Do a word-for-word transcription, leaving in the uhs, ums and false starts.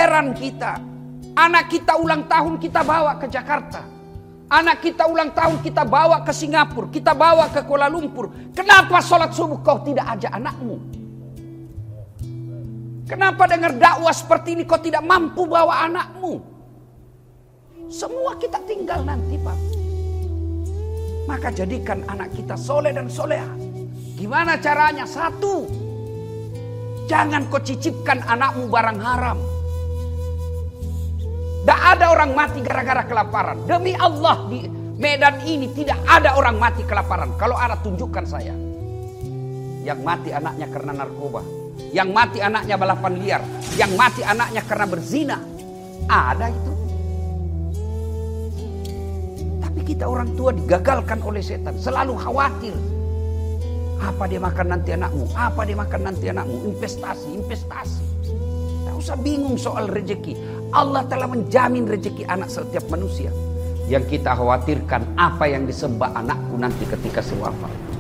Heran kita. Anak kita ulang tahun kita bawa ke Jakarta. Anak kita ulang tahun kita bawa ke Singapura. Kita bawa ke Kuala Lumpur. Kenapa sholat subuh kau tidak ajak anakmu? Kenapa dengar dakwah seperti ini kau tidak mampu bawa anakmu? Semua kita tinggal nanti, Pak. Maka jadikan anak kita soleh dan soleha. Gimana caranya? Satu, jangan kau cicipkan anakmu barang haram. Tidak ada orang mati gara-gara kelaparan. Demi Allah di Medan ini tidak ada orang mati kelaparan. Kalau ada tunjukkan saya. Yang mati anaknya karena narkoba. Yang mati anaknya balapan liar. Yang mati anaknya karena berzina. Ada itu. Tapi kita orang tua digagalkan oleh setan. Selalu khawatir. Apa dia makan nanti anakmu? Apa dia makan nanti anakmu? Investasi, investasi. Tak usah bingung soal rezeki. Allah telah menjamin rezeki anak setiap manusia. Yang kita khawatirkan apa yang disembah anakku nanti ketika sewafat.